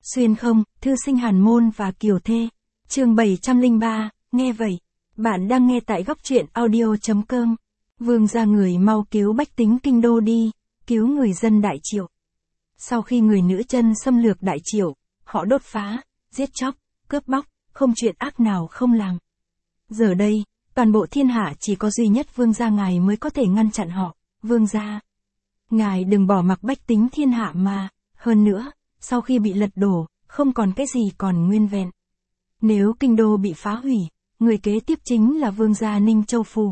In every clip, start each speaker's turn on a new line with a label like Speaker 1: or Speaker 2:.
Speaker 1: Xuyên không, thư sinh Hàn Môn và Kiều Thê. Chương 703, nghe vậy. Bạn đang nghe tại góc truyện audio.com. Vương gia người mau cứu bách tính kinh đô đi, cứu người dân Đại Triệu. Sau khi người nữ chân xâm lược Đại Triệu, họ đốt phá, giết chóc, cướp bóc, không chuyện ác nào không làm. Giờ đây, toàn bộ thiên hạ chỉ có duy nhất vương gia ngài mới có thể ngăn chặn họ. Vương gia, ngài đừng bỏ mặc bách tính thiên hạ mà, hơn nữa, sau khi bị lật đổ, không còn cái gì còn nguyên vẹn. Nếu kinh đô bị phá hủy, người kế tiếp chính là vương gia Ninh Châu Phủ.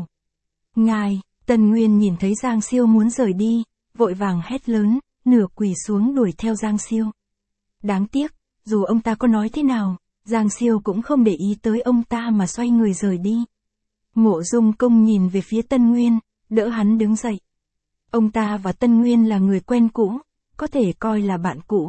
Speaker 1: Ngài, Tần Nguyên nhìn thấy Giang Siêu muốn rời đi, vội vàng hét lớn, nửa quỳ xuống đuổi theo Giang Siêu. Đáng tiếc, dù ông ta có nói thế nào, Giang Siêu cũng không để ý tới ông ta mà xoay người rời đi. Mộ Dung Công nhìn về phía Tân Nguyên, đỡ hắn đứng dậy. Ông ta và Tân Nguyên là người quen cũ, có thể coi là bạn cũ.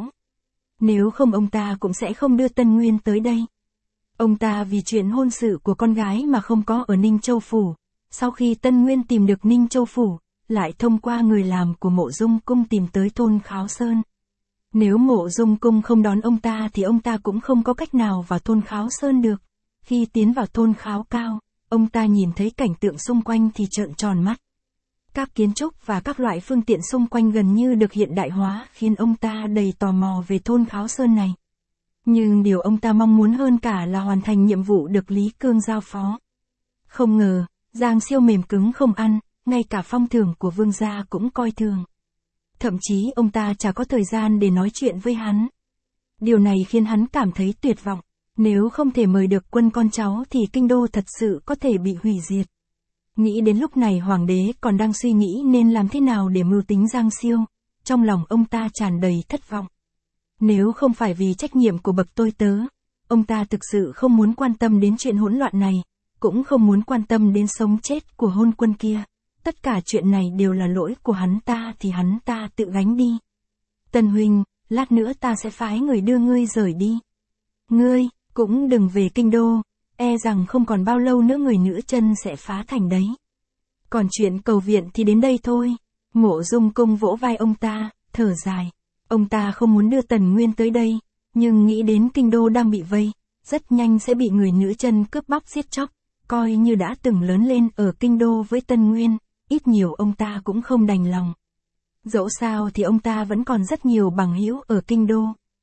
Speaker 1: Nếu không ông ta cũng sẽ không đưa Tân Nguyên tới đây. Ông ta vì chuyện hôn sự của con gái mà không có ở Ninh Châu Phủ. Sau khi Tân Nguyên tìm được Ninh Châu Phủ, lại thông qua người làm của Mộ Dung Cung tìm tới thôn Kháo Sơn. Nếu Mộ Dung Cung không đón ông ta thì ông ta cũng không có cách nào vào thôn Kháo Sơn được. Khi tiến vào thôn Kháo Cao, ông ta nhìn thấy cảnh tượng xung quanh thì trợn tròn mắt. Các kiến trúc và các loại phương tiện xung quanh gần như được hiện đại hóa khiến ông ta đầy tò mò về thôn Kháo Sơn này. Nhưng điều ông ta mong muốn hơn cả là hoàn thành nhiệm vụ được Lý Cương giao phó. Không ngờ, Giang Siêu mềm cứng không ăn, ngay cả phong thưởng của vương gia cũng coi thường. Thậm chí ông ta chả có thời gian để nói chuyện với hắn. Điều này khiến hắn cảm thấy tuyệt vọng. Nếu không thể mời được quân con cháu thì kinh đô thật sự có thể bị hủy diệt. Nghĩ đến lúc này hoàng đế còn đang suy nghĩ nên làm thế nào để mưu tính Giang Siêu, trong lòng ông ta tràn đầy thất vọng. Nếu không phải vì trách nhiệm của bậc tôi tớ, ông ta thực sự không muốn quan tâm đến chuyện hỗn loạn này, cũng không muốn quan tâm đến sống chết của hôn quân kia. Tất cả chuyện này đều là lỗi của hắn ta thì hắn ta tự gánh đi. Tân huynh, lát nữa ta sẽ phái người đưa ngươi rời đi. Ngươi, cũng đừng về kinh đô, e rằng không còn bao lâu nữa người nữ chân sẽ phá thành đấy. Còn chuyện cầu viện thì đến đây thôi. Mộ Dung Cung vỗ vai ông ta, thở dài. Ông ta không muốn đưa Tần Nguyên tới đây, nhưng nghĩ đến kinh đô đang bị vây, rất nhanh sẽ bị người nữ chân cướp bóc giết chóc, coi như đã từng lớn lên ở kinh đô với Tân Nguyên, ít nhiều ông ta cũng không đành lòng. Dẫu sao thì ông ta vẫn còn rất nhiều bằng hữu ở kinh đô.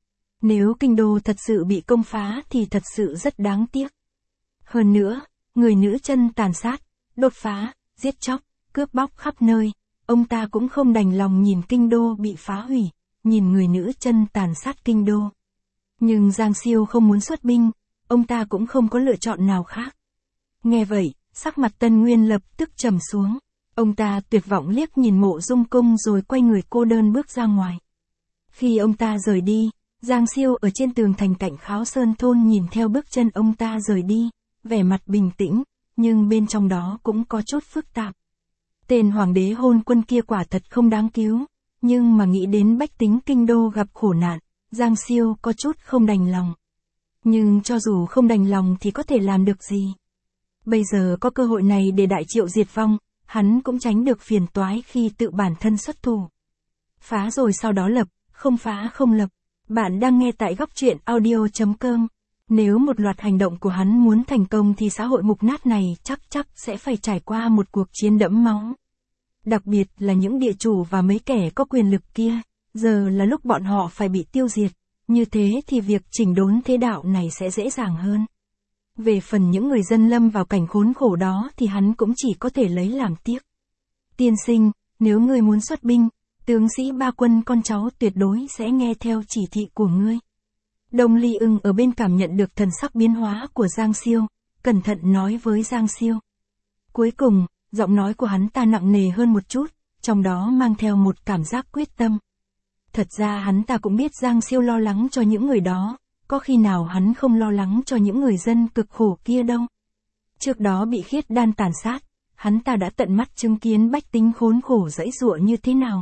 Speaker 1: Nếu kinh đô thật sự bị công phá thì thật sự rất đáng tiếc. Hơn nữa, người nữ chân tàn sát, đột phá, giết chóc, cướp bóc khắp nơi, ông ta cũng không đành lòng nhìn kinh đô bị phá hủy, nhìn người nữ chân tàn sát kinh đô. Nhưng Giang Siêu không muốn xuất binh, ông ta cũng không có lựa chọn nào khác. Nghe vậy, sắc mặt Tân Nguyên lập tức trầm xuống. Ông ta tuyệt vọng liếc nhìn Mộ Dung Cung rồi quay người cô đơn bước ra ngoài. Khi ông ta rời đi, Giang Siêu ở trên tường thành cạnh Kháo Sơn thôn nhìn theo bước chân ông ta rời đi, vẻ mặt bình tĩnh, nhưng bên trong đó cũng có chút phức tạp. Tên hoàng đế hôn quân kia quả thật không đáng cứu, nhưng mà nghĩ đến bách tính kinh đô gặp khổ nạn, Giang Siêu có chút không đành lòng. Nhưng cho dù không đành lòng thì có thể làm được gì? Bây giờ có cơ hội này để Đại Triệu diệt vong, hắn cũng tránh được phiền toái khi tự bản thân xuất thủ. Phá rồi sau đó lập, không phá không lập. Bạn đang nghe tại góc truyện audio.com. Nếu một loạt hành động của hắn muốn thành công thì xã hội mục nát này chắc sẽ phải trải qua một cuộc chiến đẫm máu. Đặc biệt là những địa chủ và mấy kẻ có quyền lực kia, giờ là lúc bọn họ phải bị tiêu diệt, như thế thì việc chỉnh đốn thế đạo này sẽ dễ dàng hơn. Về phần những người dân lâm vào cảnh khốn khổ đó thì hắn cũng chỉ có thể lấy làm tiếc. Tiên sinh, nếu ngươi muốn xuất binh, tướng sĩ ba quân con cháu tuyệt đối sẽ nghe theo chỉ thị của ngươi. Đông Ly Ưng ở bên cảm nhận được thần sắc biến hóa của Giang Siêu, cẩn thận nói với Giang Siêu. Cuối cùng, giọng nói của hắn ta nặng nề hơn một chút, trong đó mang theo một cảm giác quyết tâm. Thật ra hắn ta cũng biết Giang Siêu lo lắng cho những người đó, có khi nào hắn không lo lắng cho những người dân cực khổ kia đâu. Trước đó bị Khiết Đan tàn sát, hắn ta đã tận mắt chứng kiến bách tính khốn khổ dãy giụa như thế nào.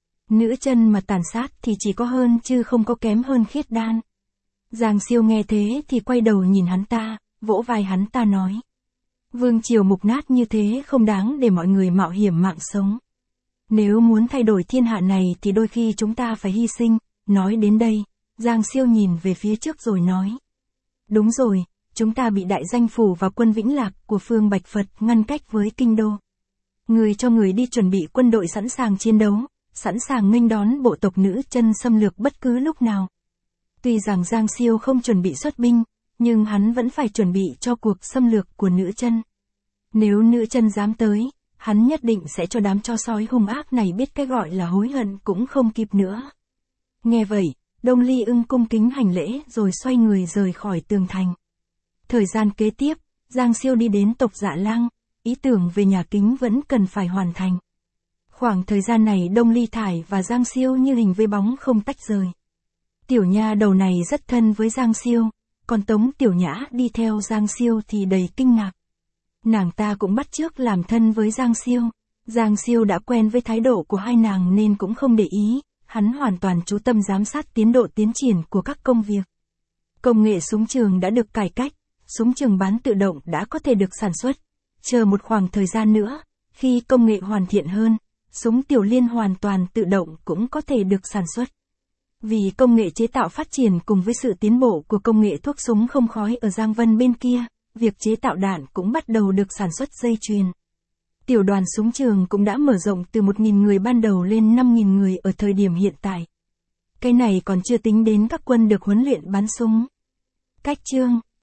Speaker 1: Nữ chân mà tàn sát thì chỉ có hơn chứ không có kém hơn Khiết Đan. Giang Siêu nghe thế thì quay đầu nhìn hắn ta, vỗ vai hắn ta nói. Vương triều mục nát như thế không đáng để mọi người mạo hiểm mạng sống. Nếu muốn thay đổi thiên hạ này thì đôi khi chúng ta phải hy sinh. Nói đến đây, Giang Siêu nhìn về phía trước rồi nói. Đúng rồi, chúng ta bị đại danh phủ và quân Vĩnh Lạc của Phương Bạch Phật ngăn cách với kinh đô. Người cho người đi chuẩn bị quân đội sẵn sàng chiến đấu, sẵn sàng nghênh đón bộ tộc nữ chân xâm lược bất cứ lúc nào. Tuy rằng Giang Siêu không chuẩn bị xuất binh, nhưng hắn vẫn phải chuẩn bị cho cuộc xâm lược của nữ chân. Nếu nữ chân dám tới, hắn nhất định sẽ cho đám chó sói hung ác này biết cái gọi là hối hận cũng không kịp nữa. Nghe vậy, Đông Ly Ưng cung kính hành lễ rồi xoay người rời khỏi tường thành. Thời gian kế tiếp, Giang Siêu đi đến tộc Dạ Lang, ý tưởng về nhà kính vẫn cần phải hoàn thành. Khoảng thời gian này Đông Ly Thải và Giang Siêu như hình với bóng không tách rời. Tiểu nha đầu này rất thân với Giang Siêu, còn Tống Tiểu Nhã đi theo Giang Siêu thì đầy kinh ngạc. Nàng ta cũng bắt chước làm thân với Giang Siêu. Giang Siêu đã quen với thái độ của hai nàng nên cũng không để ý, hắn hoàn toàn chú tâm giám sát tiến độ tiến triển của các công việc. Công nghệ súng trường đã được cải cách, súng trường bắn tự động đã có thể được sản xuất. Chờ một khoảng thời gian nữa, khi công nghệ hoàn thiện hơn, súng tiểu liên hoàn toàn tự động cũng có thể được sản xuất. Vì công nghệ chế tạo phát triển cùng với sự tiến bộ của công nghệ thuốc súng không khói ở Giang Vân bên kia, việc chế tạo đạn cũng bắt đầu được sản xuất dây chuyền. Tiểu đoàn súng trường cũng đã mở rộng từ 1.000 người ban đầu lên 5.000 người ở thời điểm hiện tại. Cái này còn chưa tính đến các quân được huấn luyện bắn súng. Cách chương